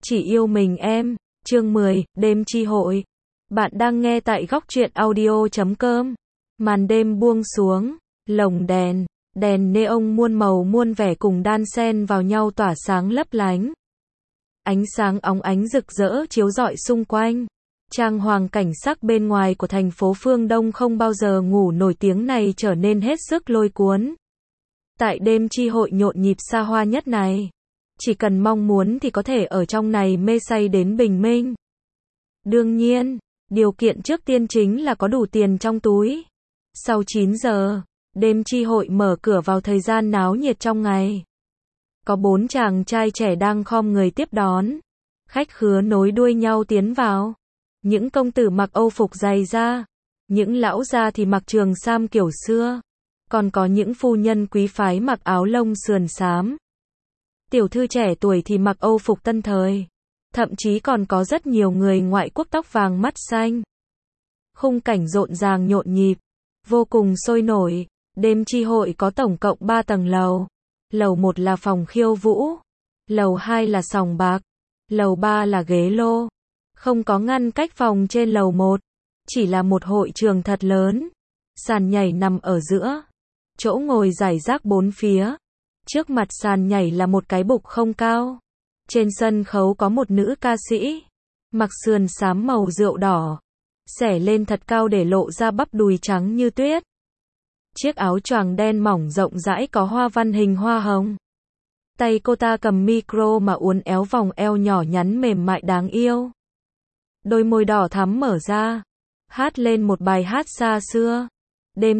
Chỉ yêu mình em, chương 10, đêm chi hội. Bạn đang nghe tại góc truyện audio.com. Màn đêm buông xuống, lồng đèn, đèn neon muôn màu muôn vẻ cùng đan xen vào nhau tỏa sáng lấp lánh. Ánh sáng óng ánh rực rỡ chiếu rọi xung quanh. Trang hoàng cảnh sắc bên ngoài của thành phố phương Đông không bao giờ ngủ nổi tiếng này trở nên hết sức lôi cuốn. Tại đêm chi hội nhộn nhịp xa hoa nhất này, chỉ cần mong muốn thì có thể ở trong này mê say đến bình minh. Đương nhiên, điều kiện trước tiên chính là có đủ tiền trong túi. Sau 9 giờ, đêm chi hội mở cửa vào thời gian náo nhiệt trong ngày. Có 4 chàng trai trẻ đang khom người tiếp đón. Khách khứa nối đuôi nhau tiến vào. Những công tử mặc Âu phục dày da, những lão gia thì mặc trường sam kiểu xưa, còn có những phu nhân quý phái mặc áo lông sườn xám. Tiểu thư trẻ tuổi thì mặc Âu phục tân thời, thậm chí còn có rất nhiều người ngoại quốc tóc vàng mắt xanh. Khung cảnh rộn ràng nhộn nhịp, vô cùng sôi nổi. Đêm chi hội có tổng cộng 3 tầng lầu. Lầu 1 là phòng khiêu vũ, lầu 2 là sòng bạc, lầu 3 là ghế lô. Không có ngăn cách phòng trên lầu 1, chỉ là một hội trường thật lớn. Sàn nhảy nằm ở giữa, chỗ ngồi rải rác bốn phía. Trước mặt sàn nhảy là một cái bục không cao. Trên sân khấu có một nữ ca sĩ, mặc sườn xám màu rượu đỏ, xẻ lên thật cao để lộ ra bắp đùi trắng như tuyết. Chiếc áo choàng đen mỏng rộng rãi có hoa văn hình hoa hồng. Tay cô ta cầm micro mà uốn éo vòng eo nhỏ nhắn mềm mại đáng yêu. Đôi môi đỏ thắm mở ra, hát lên một bài hát xa xưa. Đêm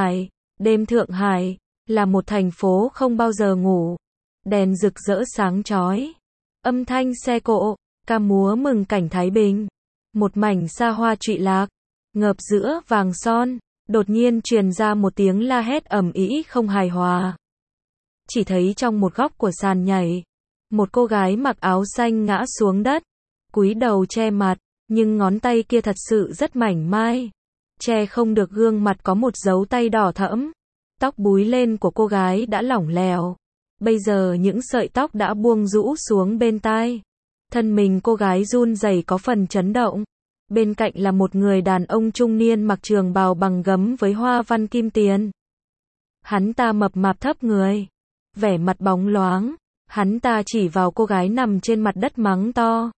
Thượng Hải là một thành phố không bao giờ ngủ. Đèn rực rỡ sáng chói, âm thanh xe cộ, ca múa mừng cảnh Thái Bình. Một mảnh xa hoa trụy lạc, ngập giữa vàng son, đột nhiên truyền ra một tiếng la hét ầm ĩ không hài hòa. Chỉ thấy trong một góc của sàn nhảy, một cô gái mặc áo xanh ngã xuống đất, cúi đầu che mặt, nhưng ngón tay kia thật sự rất mảnh mai, che không được gương mặt có một dấu tay đỏ thẫm. Tóc búi lên của cô gái đã lỏng lẻo, bây giờ những sợi tóc đã buông rũ xuống bên tai. Thân mình cô gái run rẩy có phần chấn động. Bên cạnh là một người đàn ông trung niên mặc trường bào bằng gấm với hoa văn kim tiền. Hắn ta mập mạp thấp người, vẻ mặt bóng loáng. Hắn ta chỉ vào cô gái nằm trên mặt đất mắng to.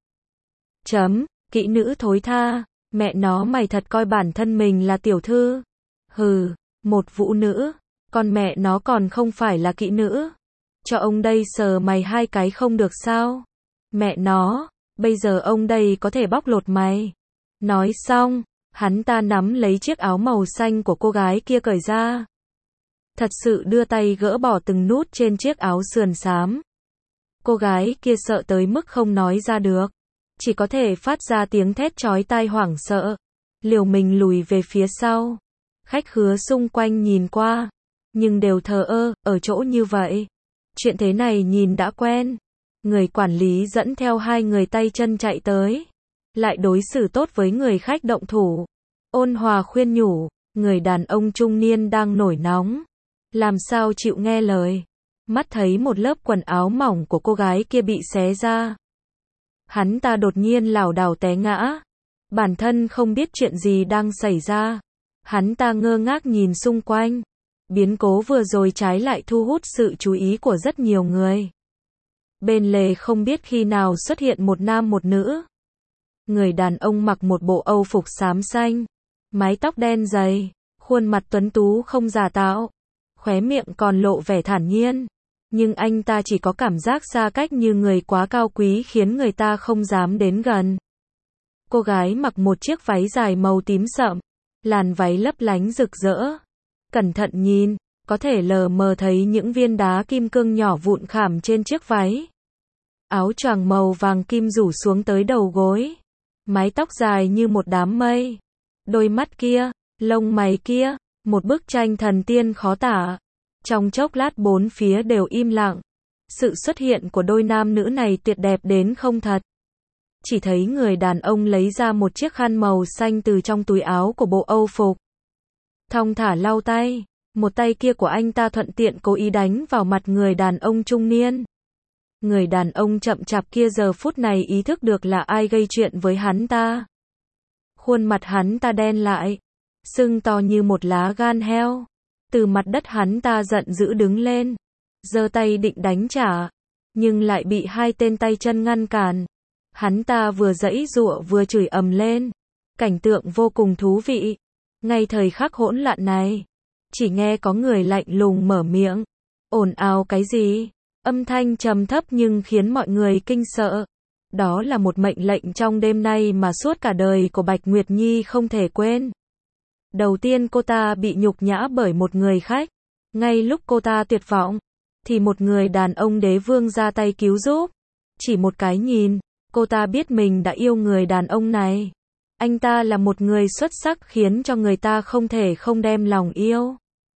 Kỹ nữ thối tha, mẹ nó mày thật coi bản thân mình là tiểu thư. Hừ, một vũ nữ, còn mẹ nó còn không phải là kỹ nữ. Cho ông đây sờ mày 2 cái không được sao? Mẹ nó, bây giờ ông đây có thể bóc lột mày. Nói xong, hắn ta nắm lấy chiếc áo màu xanh của cô gái kia cởi ra. Thật sự đưa tay gỡ bỏ từng nút trên chiếc áo sườn xám. Cô gái kia sợ tới mức không nói ra được, chỉ có thể phát ra tiếng thét chói tai hoảng sợ, liều mình lùi về phía sau. Khách khứa xung quanh nhìn qua, nhưng đều thờ ơ, ở chỗ như vậy. Chuyện thế này nhìn đã quen. Người quản lý dẫn theo 2 người tay chân chạy tới, lại đối xử tốt với người khách động thủ. Ôn hòa khuyên nhủ, người đàn ông trung niên đang nổi nóng, làm sao chịu nghe lời. Mắt thấy một lớp quần áo mỏng của cô gái kia bị xé ra, hắn ta đột nhiên lảo đảo té ngã. Bản thân không biết chuyện gì đang xảy ra. Hắn ta ngơ ngác nhìn xung quanh. Biến cố vừa rồi trái lại thu hút sự chú ý của rất nhiều người. Bên lề không biết khi nào xuất hiện một nam một nữ. Người đàn ông mặc một bộ Âu phục xám xanh, mái tóc đen dày, khuôn mặt tuấn tú không giả tạo, khóe miệng còn lộ vẻ thản nhiên. Nhưng anh ta chỉ có cảm giác xa cách như người quá cao quý khiến người ta không dám đến gần. Cô gái mặc một chiếc váy dài màu tím sậm, làn váy lấp lánh rực rỡ. Cẩn thận nhìn, có thể lờ mờ thấy những viên đá kim cương nhỏ vụn khảm trên chiếc váy. Áo choàng màu vàng kim rủ xuống tới đầu gối. Mái tóc dài như một đám mây. Đôi mắt kia, lông mày kia, một bức tranh thần tiên khó tả. Trong chốc lát bốn phía đều im lặng. Sự xuất hiện của đôi nam nữ này tuyệt đẹp đến không thật. Chỉ thấy người đàn ông lấy ra một chiếc khăn màu xanh từ trong túi áo của bộ Âu phục. Thong thả lau tay, một tay kia của anh ta thuận tiện cố ý đánh vào mặt người đàn ông trung niên. Người đàn ông chậm chạp kia giờ phút này ý thức được là ai gây chuyện với hắn ta. Khuôn mặt hắn ta đen lại, sưng to như một lá gan heo. Từ mặt đất hắn ta giận dữ đứng lên, giơ tay định đánh trả, nhưng lại bị hai tên tay chân ngăn cản. Hắn ta vừa giãy giụa vừa chửi ầm lên. Cảnh tượng vô cùng thú vị. Ngay thời khắc hỗn loạn này, chỉ nghe có người lạnh lùng mở miệng. Ồn ào cái gì? Âm thanh trầm thấp nhưng khiến mọi người kinh sợ. Đó là một mệnh lệnh trong đêm nay mà suốt cả đời của Bạch Nguyệt Nhi không thể quên. Đầu tiên cô ta bị nhục nhã bởi một người khách. Ngay lúc cô ta tuyệt vọng, thì một người đàn ông đế vương ra tay cứu giúp. Chỉ một cái nhìn, cô ta biết mình đã yêu người đàn ông này. Anh ta là một người xuất sắc khiến cho người ta không thể không đem lòng yêu.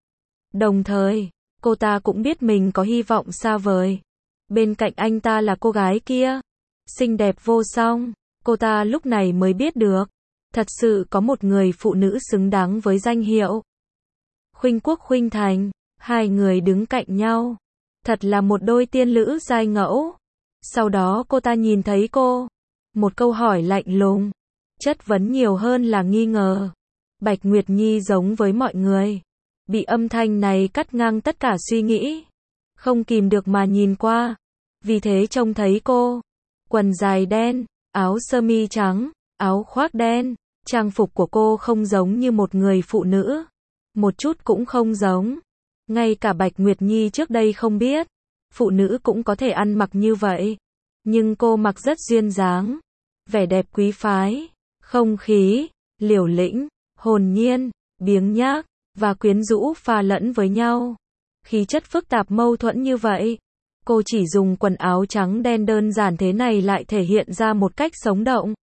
Đồng thời, cô ta cũng biết mình có hy vọng xa vời. Bên cạnh anh ta là cô gái kia, xinh đẹp vô song. Cô ta lúc này mới biết được, thật sự có một người phụ nữ xứng đáng với danh hiệu Khuynh Quốc Khuynh Thành. Hai người đứng cạnh nhau, thật là một đôi tiên lữ giai ngẫu. Sau đó cô ta nhìn thấy cô, một câu hỏi lạnh lùng, chất vấn nhiều hơn là nghi ngờ. Bạch Nguyệt Nhi giống với mọi người, bị âm thanh này cắt ngang tất cả suy nghĩ, không kìm được mà nhìn qua. Vì thế trông thấy cô, quần dài đen, áo sơ mi trắng, áo khoác đen, trang phục của cô không giống như một người phụ nữ, một chút cũng không giống. Ngay cả Bạch Nguyệt Nhi trước đây không biết, phụ nữ cũng có thể ăn mặc như vậy. Nhưng cô mặc rất duyên dáng, vẻ đẹp quý phái, không khí, liều lĩnh, hồn nhiên, biếng nhác, và quyến rũ pha lẫn với nhau. Khí chất phức tạp mâu thuẫn như vậy, cô chỉ dùng quần áo trắng đen đơn giản thế này lại thể hiện ra một cách sống động.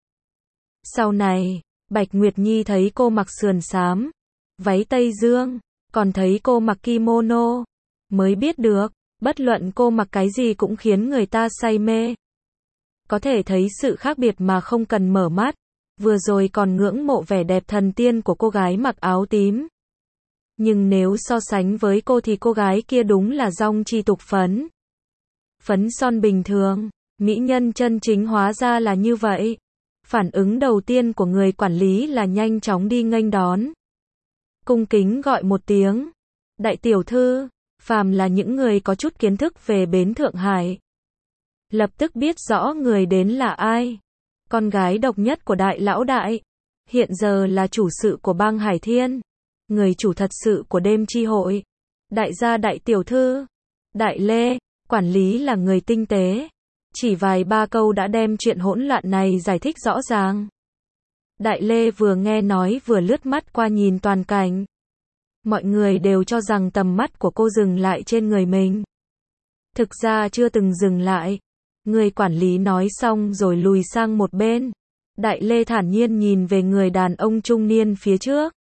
Sau này, Bạch Nguyệt Nhi thấy cô mặc sườn xám, váy Tây Dương, còn thấy cô mặc kimono, mới biết được, bất luận cô mặc cái gì cũng khiến người ta say mê. Có thể thấy sự khác biệt mà không cần mở mắt. Vừa rồi còn ngưỡng mộ vẻ đẹp thần tiên của cô gái mặc áo tím. Nhưng nếu so sánh với cô thì cô gái kia đúng là dong chi tục phấn. Phấn son bình thường, mỹ nhân chân chính hóa ra là như vậy. Phản ứng đầu tiên của người quản lý là nhanh chóng đi nghênh đón. Cung kính gọi một tiếng, đại tiểu thư. Phàm là những người có chút kiến thức về bến Thượng Hải, lập tức biết rõ người đến là ai. Con gái độc nhất của đại lão đại, hiện giờ là chủ sự của bang Hải Thiên, người chủ thật sự của đêm chi hội. Đại gia đại tiểu thư, Đại Lê. Quản lý là người tinh tế, chỉ vài ba câu đã đem chuyện hỗn loạn này giải thích rõ ràng. Đại Lê vừa nghe nói vừa lướt mắt qua nhìn toàn cảnh. Mọi người đều cho rằng tầm mắt của cô dừng lại trên người mình. Thực ra chưa từng dừng lại. Người quản lý nói xong rồi lùi sang một bên. Đại Lê thản nhiên nhìn về người đàn ông trung niên phía trước.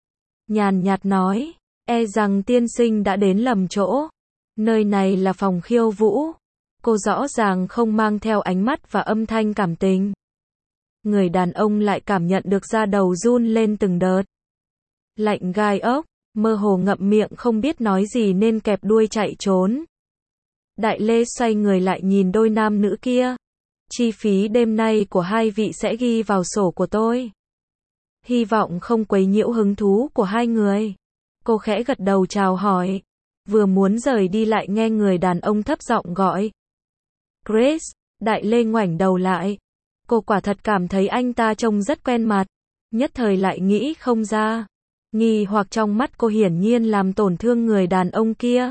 Nhàn nhạt nói, e rằng tiên sinh đã đến lầm chỗ. Nơi này là phòng khiêu vũ. Cô rõ ràng không mang theo ánh mắt và âm thanh cảm tình. Người đàn ông lại cảm nhận được da đầu run lên từng đợt. Lạnh gai ốc, mơ hồ ngậm miệng không biết nói gì nên kẹp đuôi chạy trốn. Đại Lê xoay người lại nhìn đôi nam nữ kia. Chi phí đêm nay của hai vị sẽ ghi vào sổ của tôi. Hy vọng không quấy nhiễu hứng thú của hai người. Cô khẽ gật đầu chào hỏi. Vừa muốn rời đi lại nghe người đàn ông thấp giọng gọi. Grace. Đại Lê ngoảnh đầu lại. Cô quả thật cảm thấy anh ta trông rất quen mặt. Nhất thời lại nghĩ không ra. Nghi hoặc trong mắt cô hiển nhiên làm tổn thương người đàn ông kia.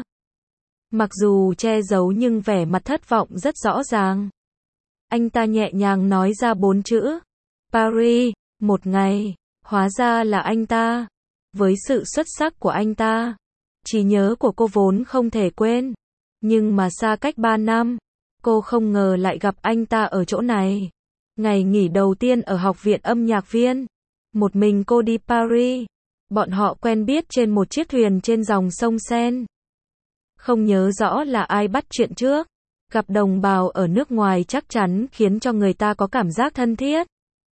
Mặc dù che giấu nhưng vẻ mặt thất vọng rất rõ ràng. Anh ta nhẹ nhàng nói ra 4 chữ. Paris, một ngày. Hóa ra là anh ta. Với sự xuất sắc của anh ta, trí nhớ của cô vốn không thể quên. Nhưng mà xa cách 3 năm, cô không ngờ lại gặp anh ta ở chỗ này. Ngày nghỉ đầu tiên ở học viện âm nhạc viên. Một mình cô đi Paris. Bọn họ quen biết trên một chiếc thuyền trên dòng sông Seine. Không nhớ rõ là ai bắt chuyện trước. Gặp đồng bào ở nước ngoài chắc chắn khiến cho người ta có cảm giác thân thiết.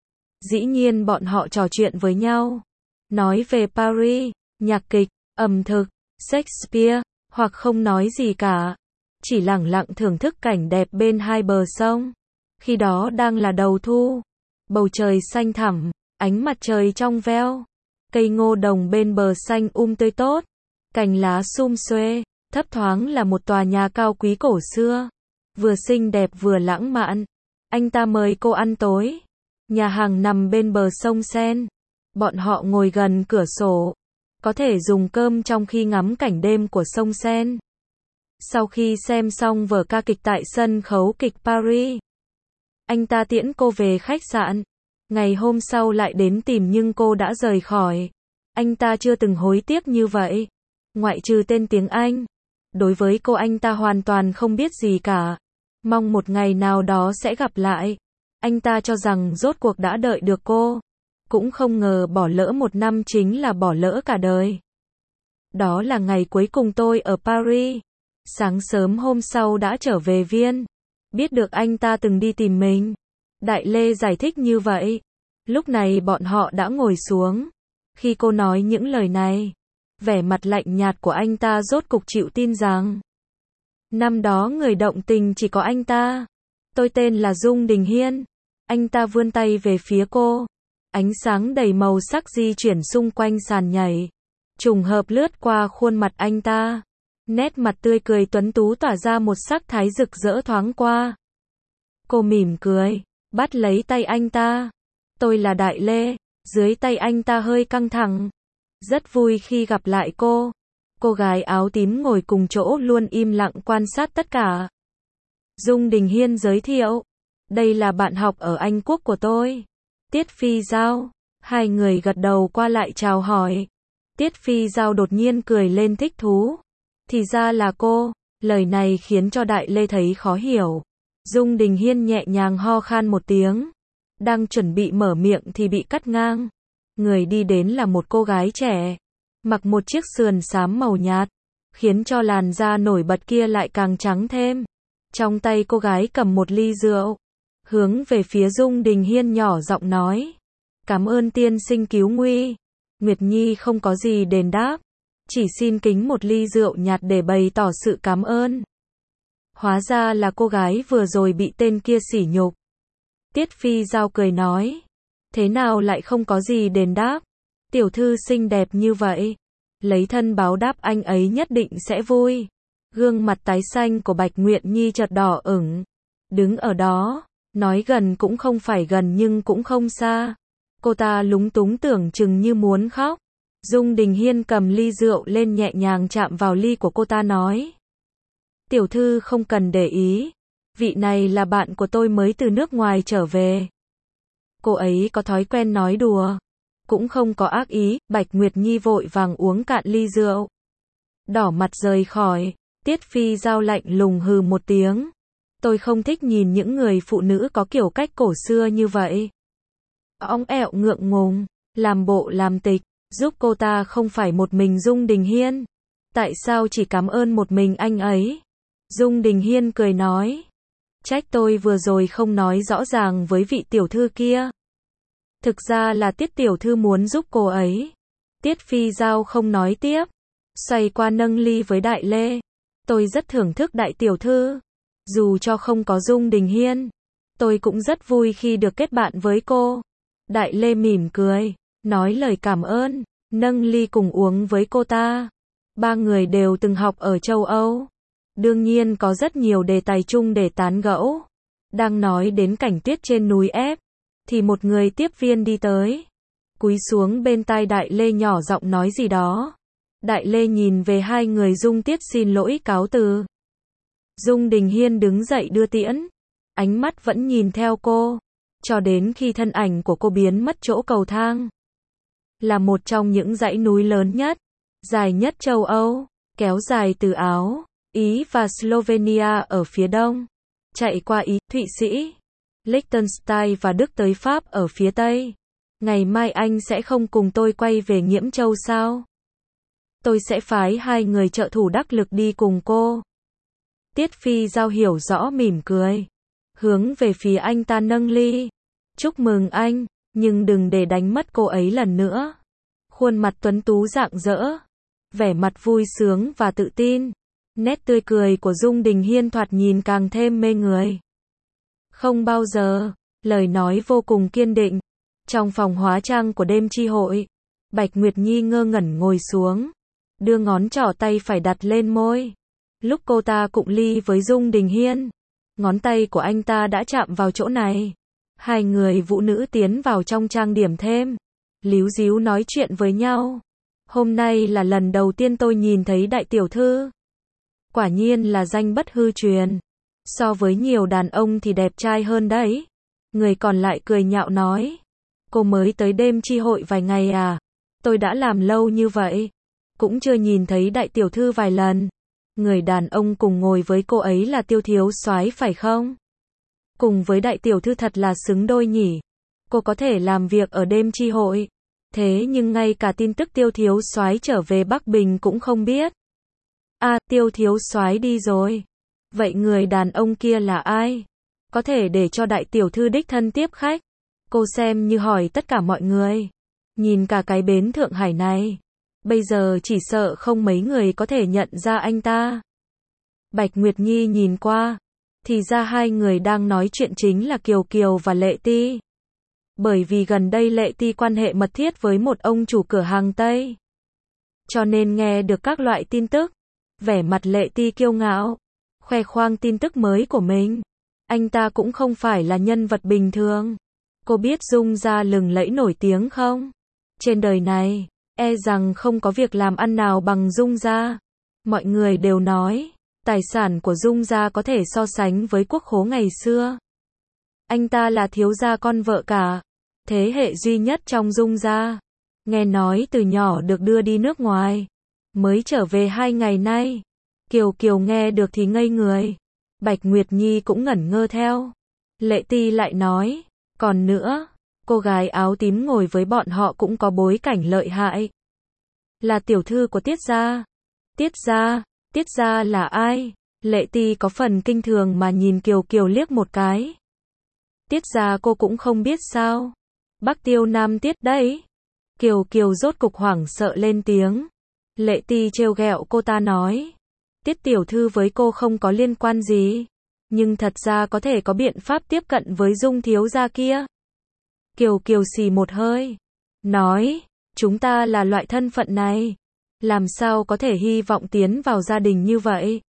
Dĩ nhiên bọn họ trò chuyện với nhau. Nói về Paris, nhạc kịch, ẩm thực, Shakespeare, hoặc không nói gì cả. chỉ lẳng lặng thưởng thức cảnh đẹp bên hai bờ sông. Khi đó đang là đầu thu, bầu trời xanh thẳm, ánh mặt trời trong veo, cây ngô đồng bên bờ xanh tươi tốt, cành lá sum xuê, thấp thoáng là một tòa nhà cao quý cổ xưa, vừa xinh đẹp vừa lãng mạn. Anh ta mời cô ăn tối. Nhà hàng nằm bên bờ sông Sen. Bọn họ ngồi gần cửa sổ, có thể dùng cơm trong khi ngắm cảnh đêm của sông Sen. Sau khi xem xong vở ca kịch tại sân khấu kịch Paris, anh ta tiễn cô về khách sạn. Ngày hôm sau lại đến tìm nhưng cô đã rời khỏi. Anh ta chưa từng hối tiếc như vậy. Ngoại trừ tên tiếng Anh, đối với cô anh ta hoàn toàn không biết gì cả. Mong một ngày nào đó sẽ gặp lại. Anh ta cho rằng rốt cuộc đã đợi được cô. Cũng không ngờ bỏ lỡ một năm chính là bỏ lỡ cả đời. Đó là ngày cuối cùng tôi ở Paris. Sáng sớm hôm sau đã trở về Viên. Biết được anh ta từng đi tìm mình. Đại Lê giải thích như vậy. Lúc này bọn họ đã ngồi xuống. Khi cô nói những lời này, vẻ mặt lạnh nhạt của anh ta rốt cục chịu tin rằng năm đó người động tình chỉ có anh ta. Tôi tên là Dung Đình Hiên. Anh ta vươn tay về phía cô. Ánh sáng đầy màu sắc di chuyển xung quanh sàn nhảy. Trùng hợp lướt qua khuôn mặt anh ta. Nét mặt tươi cười tuấn tú tỏa ra một sắc thái rực rỡ thoáng qua. Cô mỉm cười, bắt lấy tay anh ta. Tôi là Đại Lê. Dưới tay anh ta hơi căng thẳng. Rất vui khi gặp lại cô. Cô gái áo tím ngồi cùng chỗ luôn im lặng quan sát tất cả. Dung Đình Hiên giới thiệu. Đây là bạn học ở Anh Quốc của tôi. Tiết Phi Giao. Hai người gật đầu qua lại chào hỏi. Tiết Phi Giao đột nhiên cười lên thích thú. Thì ra là cô. Lời này khiến cho Đại Lê thấy khó hiểu. Dung Đình Hiên nhẹ nhàng ho khan một tiếng. Đang chuẩn bị mở miệng thì bị cắt ngang. Người đi đến là một cô gái trẻ. Mặc một chiếc sườn xám màu nhạt. Khiến cho làn da nổi bật kia lại càng trắng thêm. Trong tay cô gái cầm một ly rượu. Hướng về phía Dung Đình Hiên nhỏ giọng nói. Cảm ơn tiên sinh cứu nguy. Nguyệt Nhi không có gì đền đáp. Chỉ xin kính một ly rượu nhạt để bày tỏ sự cảm ơn. Hóa ra là cô gái vừa rồi bị tên kia sỉ nhục. Tiết Phi Giao cười nói. Thế nào lại không có gì đền đáp? Tiểu thư xinh đẹp như vậy. Lấy thân báo đáp anh ấy nhất định sẽ vui. Gương mặt tái xanh của Bạch Nguyệt Nhi chợt đỏ ửng. Đứng ở đó, nói gần cũng không phải gần nhưng cũng không xa. Cô ta lúng túng tưởng chừng như muốn khóc. Dung Đình Hiên cầm ly rượu lên nhẹ nhàng chạm vào ly của cô ta nói. Tiểu thư không cần để ý. Vị này là bạn của tôi mới từ nước ngoài trở về. Cô ấy có thói quen nói đùa. Cũng không có ác ý. Bạch Nguyệt Nhi vội vàng uống cạn ly rượu. Đỏ mặt rời khỏi. Tiết Phi Giao lạnh lùng hừ một tiếng. Tôi không thích nhìn những người phụ nữ có kiểu cách cổ xưa như vậy. Óng ẹo ngượng ngùng, làm bộ làm tịch, giúp cô ta không phải một mình Dung Đình Hiên. Tại sao chỉ cảm ơn một mình anh ấy? Dung Đình Hiên cười nói. Trách tôi vừa rồi không nói rõ ràng với vị tiểu thư kia. Thực ra là Tiết tiểu thư muốn giúp cô ấy. Tiết Phi Giao không nói tiếp. Xoay qua nâng ly với Đại Lê. Tôi rất thưởng thức Đại tiểu thư. Dù cho không có Dung Đình Hiên, tôi cũng rất vui khi được kết bạn với cô. Đại Lê mỉm cười, nói lời cảm ơn, nâng ly cùng uống với cô ta. Ba người đều từng học ở châu Âu. Đương nhiên có rất nhiều đề tài chung để tán gẫu. Đang nói đến cảnh tuyết trên núi ép, thì một người tiếp viên đi tới. Cúi xuống bên tai Đại Lê nhỏ giọng nói gì đó. Đại Lê nhìn về hai người Dung Tiết xin lỗi cáo từ. Dung Đình Hiên đứng dậy đưa tiễn. Ánh mắt vẫn nhìn theo cô. Cho đến khi thân ảnh của cô biến mất chỗ cầu thang. Là một trong những dãy núi lớn nhất, dài nhất châu Âu, kéo dài từ Áo, Ý và Slovenia ở phía đông. Chạy qua Ý, Thụy Sĩ, Liechtenstein và Đức tới Pháp ở phía tây. Ngày mai anh sẽ không cùng tôi quay về Nghiễm Châu sao? Tôi sẽ phái hai người trợ thủ đắc lực đi cùng cô. Tiết Phi Giao hiểu rõ mỉm cười. Hướng về phía anh ta nâng ly. Chúc mừng anh, nhưng đừng để đánh mất cô ấy lần nữa. Khuôn mặt tuấn tú rạng rỡ. Vẻ mặt vui sướng và tự tin. Nét tươi cười của Dung Đình Hiên thoạt nhìn càng thêm mê người. Không bao giờ, lời nói vô cùng kiên định. Trong phòng hóa trang của đêm chi hội, Bạch Nguyệt Nhi ngơ ngẩn ngồi xuống, đưa ngón trỏ tay phải đặt lên môi. Lúc cô ta cụng ly với Dung Đình Hiên, ngón tay của anh ta đã chạm vào chỗ này. Hai người vũ nữ tiến vào trong trang điểm thêm, líu díu nói chuyện với nhau. Hôm nay là lần đầu tiên tôi nhìn thấy đại tiểu thư. Quả nhiên là danh bất hư truyền. So với nhiều đàn ông thì đẹp trai hơn đấy. Người còn lại cười nhạo nói. Cô mới tới đêm chi hội vài ngày à? Tôi đã làm lâu như vậy, cũng chưa nhìn thấy đại tiểu thư vài lần. Người đàn ông cùng ngồi với cô ấy là Tiêu thiếu soái phải không? Cùng với đại tiểu thư thật là xứng đôi nhỉ. Cô có thể làm việc ở đêm chi hội, thế nhưng ngay cả tin tức Tiêu thiếu soái trở về Bắc Bình cũng không biết. À, Tiêu thiếu soái đi rồi. Vậy người đàn ông kia là ai? Có thể để cho đại tiểu thư đích thân tiếp khách. Cô xem như hỏi tất cả mọi người. Nhìn cả cái bến Thượng Hải này, bây giờ chỉ sợ không mấy người có thể nhận ra anh ta. Bạch Nguyệt Nhi nhìn qua, thì ra hai người đang nói chuyện chính là Kiều Kiều và Lệ Ti. Bởi vì gần đây Lệ Ti quan hệ mật thiết với một ông chủ cửa hàng Tây, cho nên nghe được các loại tin tức. Vẻ mặt Lệ Ti kiêu ngạo, khoe khoang tin tức mới của mình. Anh ta cũng không phải là nhân vật bình thường. Cô biết Dung gia lừng lẫy nổi tiếng không? Trên đời này, e rằng không có việc làm ăn nào bằng Dung gia. Mọi người đều nói, tài sản của Dung gia có thể so sánh với quốc khố ngày xưa. Anh ta là thiếu gia con vợ cả, thế hệ duy nhất trong Dung gia. Nghe nói từ nhỏ được đưa đi nước ngoài, mới trở về 2 ngày nay. Kiều Kiều nghe được thì ngây người. Bạch Nguyệt Nhi cũng ngẩn ngơ theo. Lệ Ti lại nói, còn nữa, cô gái áo tím ngồi với bọn họ cũng có bối cảnh lợi hại. Là tiểu thư của Tiết gia. Tiết gia là ai? Lệ Ti có phần kinh thường mà nhìn Kiều Kiều liếc một cái. Tiết gia cô cũng không biết sao? Bắc Tiêu Nam Tiết đấy. Kiều Kiều rốt cục hoảng sợ lên tiếng. Lệ Ti trêu ghẹo cô ta nói, Tiết tiểu thư với cô không có liên quan gì, nhưng thật ra có thể có biện pháp tiếp cận với Dung thiếu gia kia. Kiều Kiều xì một hơi, nói, chúng ta là loại thân phận này, làm sao có thể hy vọng tiến vào gia đình như vậy.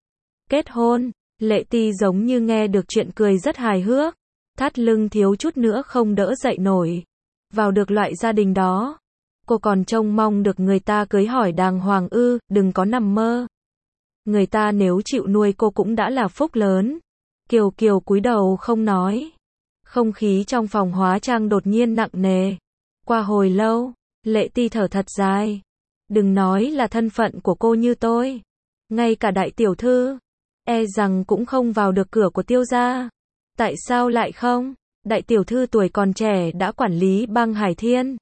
Kết hôn, Lệ Ti giống như nghe được chuyện cười rất hài hước, thắt lưng thiếu chút nữa không đỡ dậy nổi. Vào được loại gia đình đó, cô còn trông mong được người ta cưới hỏi đàng hoàng ư, đừng có nằm mơ. Người ta nếu chịu nuôi cô cũng đã là phúc lớn. Kiều Kiều cúi đầu không nói. Không khí trong phòng hóa trang đột nhiên nặng nề. Qua hồi lâu, Lệ Ti thở thật dài. Đừng nói là thân phận của cô như tôi, ngay cả đại tiểu thư, e rằng cũng không vào được cửa của Tiêu gia. Tại sao lại không? Đại tiểu thư tuổi còn trẻ đã quản lý bang Hải Thiên,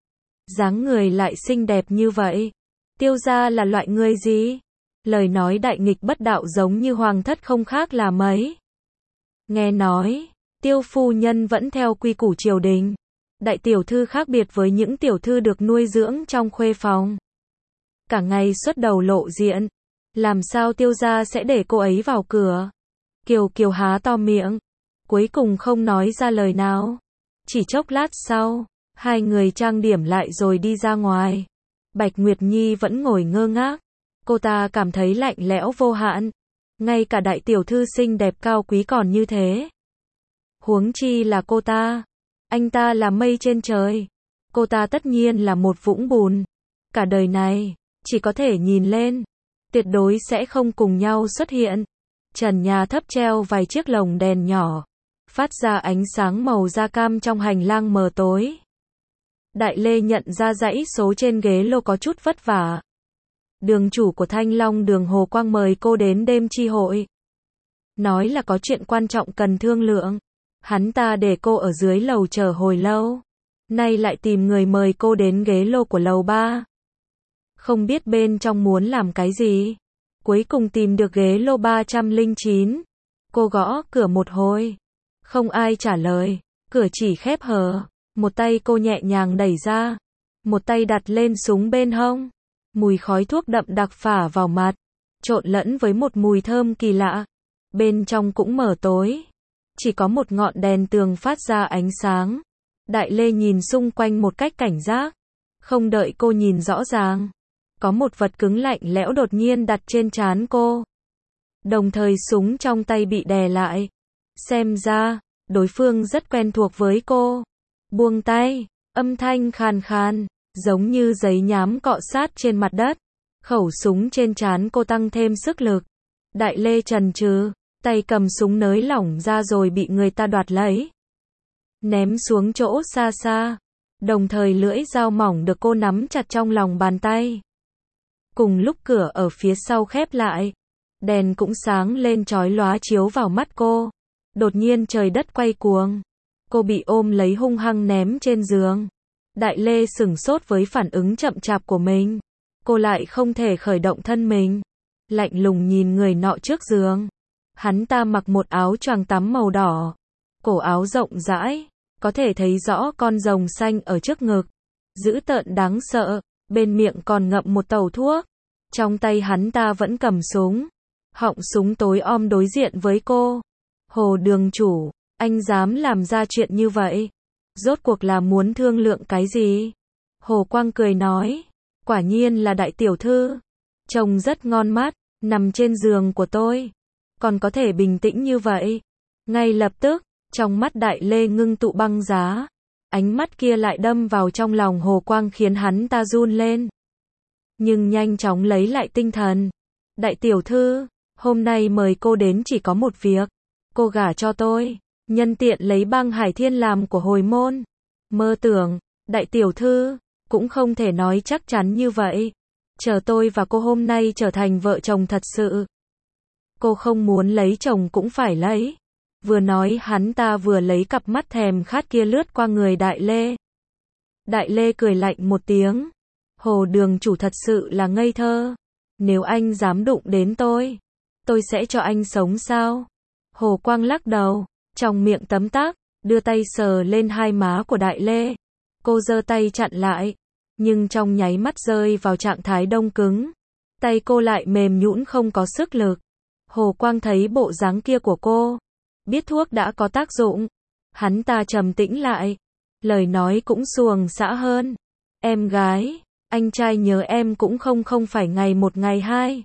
dáng người lại xinh đẹp như vậy. Tiêu gia là loại người gì? Lời nói đại nghịch bất đạo giống như hoàng thất không khác là mấy. Nghe nói, Tiêu phu nhân vẫn theo quy củ triều đình. Đại tiểu thư khác biệt với những tiểu thư được nuôi dưỡng trong khuê phòng, cả ngày xuất đầu lộ diện. Làm sao Tiêu gia sẽ để cô ấy vào cửa? Kiều Kiều há to miệng, cuối cùng không nói ra lời nào. Chỉ chốc lát sau, hai người trang điểm lại rồi đi ra ngoài. Bạch Nguyệt Nhi vẫn ngồi ngơ ngác. Cô ta cảm thấy lạnh lẽo vô hạn. Ngay cả đại tiểu thư xinh đẹp cao quý còn như thế, huống chi là cô ta. Anh ta là mây trên trời, cô ta tất nhiên là một vũng bùn. Cả đời này, chỉ có thể nhìn lên, tuyệt đối sẽ không cùng nhau xuất hiện. Trần nhà thấp treo vài chiếc lồng đèn nhỏ, phát ra ánh sáng màu da cam trong hành lang mờ tối. Đại Lê nhận ra dãy số trên ghế lô có chút vất vả. Đường chủ của Thanh Long Đường Hồ Quang mời cô đến đêm chi hội, nói là có chuyện quan trọng cần thương lượng. Hắn ta để cô ở dưới lầu chờ hồi lâu, nay lại tìm người mời cô đến ghế lô của lầu 3. Không biết bên trong muốn làm cái gì, cuối cùng tìm được ghế lô 309. Cô gõ cửa một hồi, không ai trả lời, cửa chỉ khép hờ. Một tay cô nhẹ nhàng đẩy ra, một tay đặt lên súng bên hông. Mùi khói thuốc đậm đặc phả vào mặt. trộn lẫn với một mùi thơm kỳ lạ. Bên trong cũng mờ tối. Chỉ có một ngọn đèn tường phát ra ánh sáng. Đại Lê nhìn xung quanh một cách cảnh giác. Không đợi cô nhìn rõ ràng. Có một vật cứng lạnh lẽo đột nhiên đặt trên trán cô. Đồng thời súng trong tay bị đè lại. Xem ra, đối phương rất quen thuộc với cô. Buông tay, âm thanh khàn khàn, giống như giấy nhám cọ sát trên mặt đất. Khẩu súng trên trán cô tăng thêm sức lực. Đại Lê chần chừ, tay cầm súng nới lỏng ra rồi bị người ta đoạt lấy. Ném xuống chỗ xa xa. Đồng thời lưỡi dao mỏng được cô nắm chặt trong lòng bàn tay. Cùng lúc cửa ở phía sau khép lại. Đèn cũng sáng lên chói lóa chiếu vào mắt cô. Đột nhiên trời đất quay cuồng. Cô bị ôm lấy hung hăng ném trên giường. Đại Lê sửng sốt với phản ứng chậm chạp của mình. Cô lại không thể khởi động thân mình. Lạnh lùng nhìn người nọ trước giường. Hắn ta mặc một áo choàng tắm màu đỏ. Cổ áo rộng rãi. Có thể thấy rõ con rồng xanh ở trước ngực. Dữ tợn đáng sợ. Bên miệng còn ngậm một tàu thuốc. Trong tay hắn ta vẫn cầm súng. Họng súng tối om đối diện với cô. Hồ đường chủ, anh dám làm ra chuyện như vậy? Rốt cuộc là muốn thương lượng cái gì? Hồ Quang cười nói. Quả nhiên là đại tiểu thư. Trông rất ngon mắt, nằm trên giường của tôi. Còn có thể bình tĩnh như vậy. Ngay lập tức, trong mắt Đại Lê ngưng tụ băng giá. Ánh mắt kia lại đâm vào trong lòng Hồ Quang khiến hắn ta run lên. Nhưng nhanh chóng lấy lại tinh thần. Đại tiểu thư, hôm nay mời cô đến chỉ có một việc. Cô gả cho tôi, nhân tiện lấy băng Hải Thiên làm của hồi môn. Mơ tưởng, đại tiểu thư, cũng không thể nói chắc chắn như vậy. Chờ tôi và cô hôm nay trở thành vợ chồng thật sự. Cô không muốn lấy chồng cũng phải lấy. Vừa nói hắn ta vừa lấy cặp mắt thèm khát kia lướt qua người Đại Lê. Đại Lê cười lạnh một tiếng. Hồ đường chủ thật sự là ngây thơ. Nếu anh dám đụng đến tôi sẽ cho anh sống sao? Hồ Quang lắc đầu, trong miệng tấm tắc, đưa tay sờ lên hai má của Đại Lê. Cô giơ tay chặn lại, nhưng trong nháy mắt rơi vào trạng thái đông cứng. Tay cô lại mềm nhũn không có sức lực. Hồ Quang thấy bộ dáng kia của cô, biết thuốc đã có tác dụng. Hắn ta trầm tĩnh lại, lời nói cũng xuồng xã hơn. Em gái, anh trai nhớ em cũng không phải ngày một ngày hai.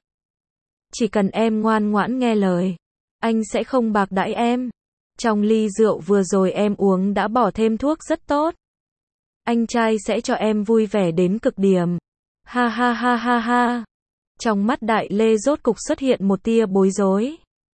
Chỉ cần em ngoan ngoãn nghe lời, anh sẽ không bạc đãi em. Trong ly rượu vừa rồi em uống đã bỏ thêm thuốc rất tốt. Anh trai sẽ cho em vui vẻ đến cực điểm. Ha ha ha ha ha. Trong mắt Đại Lê rốt cục xuất hiện một tia bối rối.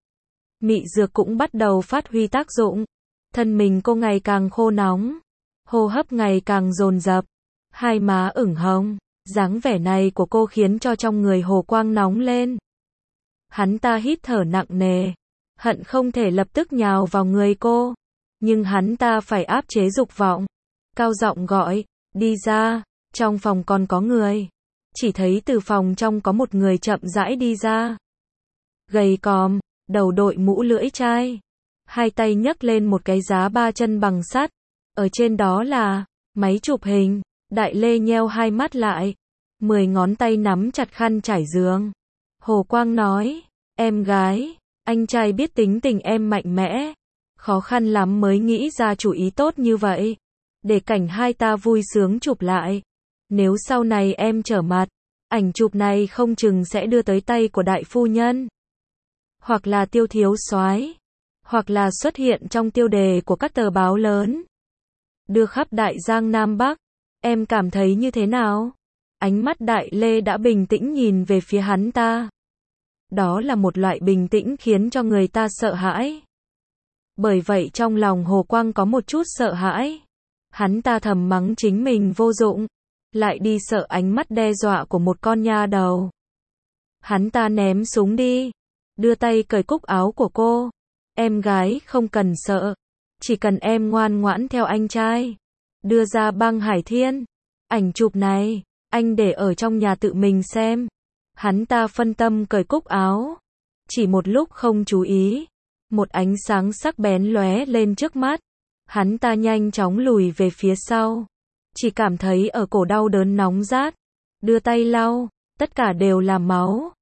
Mị dược cũng bắt đầu phát huy tác dụng. Thân mình cô ngày càng khô nóng. Hô hấp ngày càng dồn dập. Hai má ửng hồng. Dáng vẻ này của cô khiến cho trong người Hồ Quang nóng lên. Hắn ta hít thở nặng nề. Hận không thể lập tức nhào vào người cô. Nhưng hắn ta phải áp chế dục vọng. Cao giọng gọi, đi ra, trong phòng còn có người. Chỉ thấy từ phòng trong có một người chậm rãi đi ra. Gầy còm, đầu đội mũ lưỡi chai. Hai tay nhấc lên một cái giá ba chân bằng sắt. Ở trên đó là máy chụp hình. Đại Lê nheo hai mắt lại. 10 ngón tay nắm chặt khăn trải giường. Hồ Quang nói, em gái, anh trai biết tính tình em mạnh mẽ. Khó khăn lắm mới nghĩ ra chủ ý tốt như vậy. Để cảnh hai ta vui sướng chụp lại. Nếu sau này em trở mặt, ảnh chụp này không chừng sẽ đưa tới tay của đại phu nhân. Hoặc là Tiêu thiếu soái, hoặc là xuất hiện trong tiêu đề của các tờ báo lớn. Đưa khắp Đại Giang Nam Bắc. Em cảm thấy như thế nào? Ánh mắt Đại Lê đã bình tĩnh nhìn về phía hắn ta. Đó là một loại bình tĩnh khiến cho người ta sợ hãi. Bởi vậy trong lòng Hồ Quang có một chút sợ hãi. Hắn ta thầm mắng chính mình vô dụng. Lại đi sợ ánh mắt đe dọa của một con nha đầu. Hắn ta ném súng đi. Đưa tay cởi cúc áo của cô. Em gái không cần sợ. Chỉ cần em ngoan ngoãn theo anh trai. Đưa ra băng Hải Thiên. Ảnh chụp này, anh để ở trong nhà tự mình xem. Hắn ta phân tâm cởi cúc áo. Chỉ một lúc không chú ý. Một ánh sáng sắc bén lóe lên trước mắt. Hắn ta nhanh chóng lùi về phía sau. Chỉ cảm thấy ở cổ đau đớn nóng rát. Đưa tay lau, tất cả đều là máu.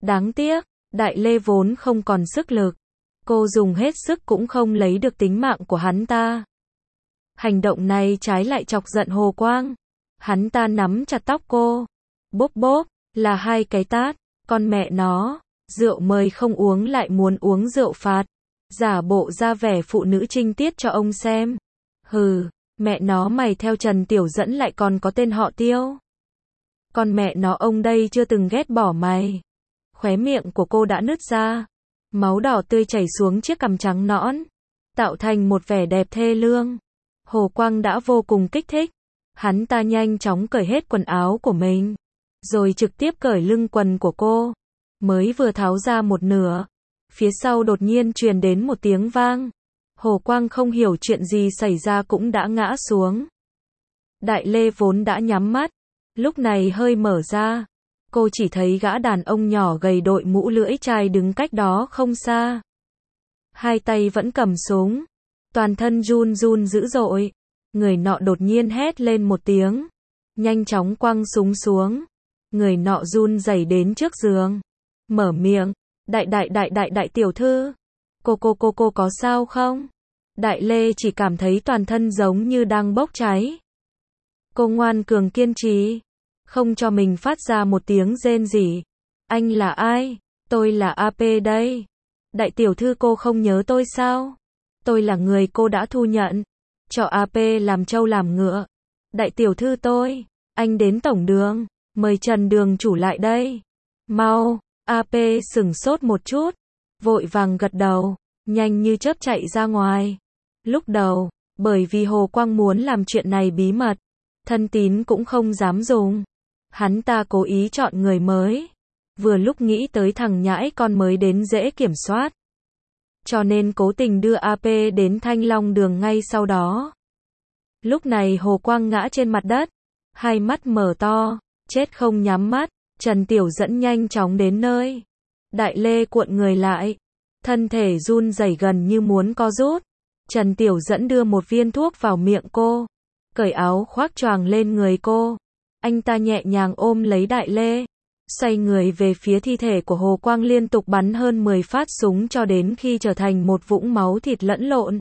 Đáng tiếc, Đại Lê vốn không còn sức lực. Cô dùng hết sức cũng không lấy được tính mạng của hắn ta. Hành động này trái lại chọc giận Hồ Quang. Hắn ta nắm chặt tóc cô. Bốp bốp, là 2 cái tát. Con mẹ nó, rượu mời không uống lại muốn uống rượu phạt. Giả bộ ra vẻ phụ nữ trinh tiết cho ông xem. Hừ, mẹ nó mày theo Trần Tiểu Dẫn lại còn có tên họ Tiêu. Con mẹ nó ông đây chưa từng ghét bỏ mày. Khóe miệng của cô đã nứt ra. Máu đỏ tươi chảy xuống chiếc cằm trắng nõn. Tạo thành một vẻ đẹp thê lương. Hồ Quang đã vô cùng kích thích. Hắn ta nhanh chóng cởi hết quần áo của mình. Rồi trực tiếp cởi lưng quần của cô. Mới vừa tháo ra một nửa. Phía sau đột nhiên truyền đến một tiếng vang. Hồ Quang không hiểu chuyện gì xảy ra cũng đã ngã xuống. Đại Lê vốn đã nhắm mắt. Lúc này hơi mở ra. Cô chỉ thấy gã đàn ông nhỏ gầy đội mũ lưỡi chai đứng cách đó không xa. 2 tay vẫn cầm súng. Toàn thân run run dữ dội. Người nọ đột nhiên hét lên một tiếng. Nhanh chóng quăng súng xuống. Người nọ run rẩy đến trước giường. Mở miệng. Đại tiểu thư. Cô có sao không? Đại Lê chỉ cảm thấy toàn thân giống như đang bốc cháy. Cô ngoan cường kiên trì. Không cho mình phát ra một tiếng rên rỉ. Anh là ai? Tôi là AP đây. Đại tiểu thư cô không nhớ tôi sao? Tôi là người cô đã thu nhận. Cho AP làm trâu làm ngựa. Đại tiểu thư tôi. Anh đến tổng đường. Mời Trần đường chủ lại đây. Mau. AP sửng sốt một chút. Vội vàng gật đầu. Nhanh như chớp chạy ra ngoài. Lúc đầu, bởi vì Hồ Quang muốn làm chuyện này bí mật. Thân tín cũng không dám dùng. Hắn ta cố ý chọn người mới. Vừa lúc nghĩ tới thằng nhãi con mới đến dễ kiểm soát. Cho nên cố tình đưa AP đến Thanh Long đường ngay sau đó. Lúc này Hồ Quang ngã trên mặt đất. 2 mắt mở to. Chết không nhắm mắt. Trần Tiểu Dẫn nhanh chóng đến nơi. Đại Lê cuộn người lại. Thân thể run rẩy gần như muốn co rút. Trần Tiểu Dẫn đưa một viên thuốc vào miệng cô. Cởi áo khoác choàng lên người cô. Anh ta nhẹ nhàng ôm lấy Đại Lê. Xoay người về phía thi thể của Hồ Quang liên tục bắn hơn 10 phát súng cho đến khi trở thành một vũng máu thịt lẫn lộn.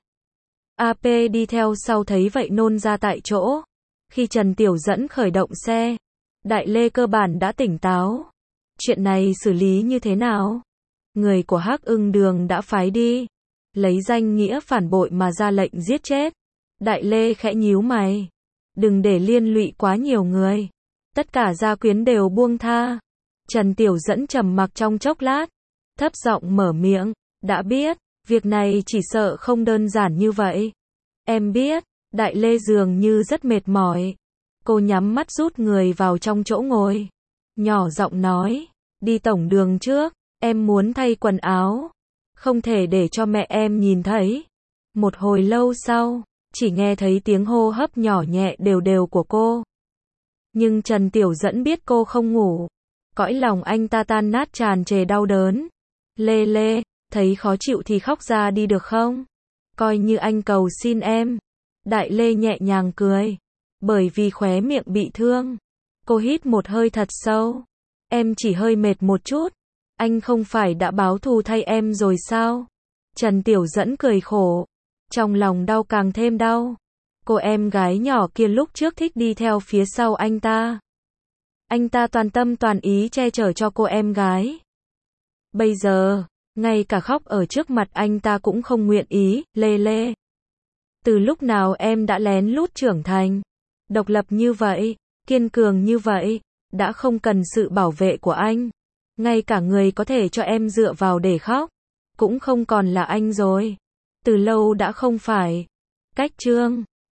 AP đi theo sau thấy vậy nôn ra tại chỗ. Khi Trần Tiểu Dẫn khởi động xe, Đại Lê cơ bản đã tỉnh táo. Chuyện này xử lý như thế nào? Người của Hắc Ưng Đường đã phái đi. Lấy danh nghĩa phản bội mà ra lệnh giết chết. Đại Lê khẽ nhíu mày. Đừng để liên lụy quá nhiều người. Tất cả gia quyến đều buông tha. Trần Tiểu Dẫn trầm mặc trong chốc lát. Thấp giọng mở miệng. Đã biết, việc này chỉ sợ không đơn giản như vậy. Em biết, Đại Lê dường như rất mệt mỏi. Cô nhắm mắt rút người vào trong chỗ ngồi. Nhỏ giọng nói. Đi tổng đường trước, em muốn thay quần áo. Không thể để cho mẹ em nhìn thấy. Một hồi lâu sau, chỉ nghe thấy tiếng hô hấp nhỏ nhẹ đều đều của cô. Nhưng Trần Tiểu Dẫn biết cô không ngủ. Cõi lòng anh ta tan nát tràn trề đau đớn. Lê Lê, thấy khó chịu thì khóc ra đi được không? Coi như anh cầu xin em. Đại Lê nhẹ nhàng cười. Bởi vì khóe miệng bị thương. Cô hít một hơi thật sâu. Em chỉ hơi mệt một chút. Anh không phải đã báo thù thay em rồi sao? Trần Tiểu Dẫn cười khổ. Trong lòng đau càng thêm đau. Cô em gái nhỏ kia lúc trước thích đi theo phía sau anh ta. Anh ta toàn tâm toàn ý che chở cho cô em gái. Bây giờ, ngay cả khóc ở trước mặt anh ta cũng không nguyện ý. Lê Lê. Từ lúc nào em đã lén lút trưởng thành? Độc lập như vậy, kiên cường như vậy, đã không cần sự bảo vệ của anh. Ngay cả người có thể cho em dựa vào để khóc, cũng không còn là anh rồi. Từ lâu đã không phải. Cách chương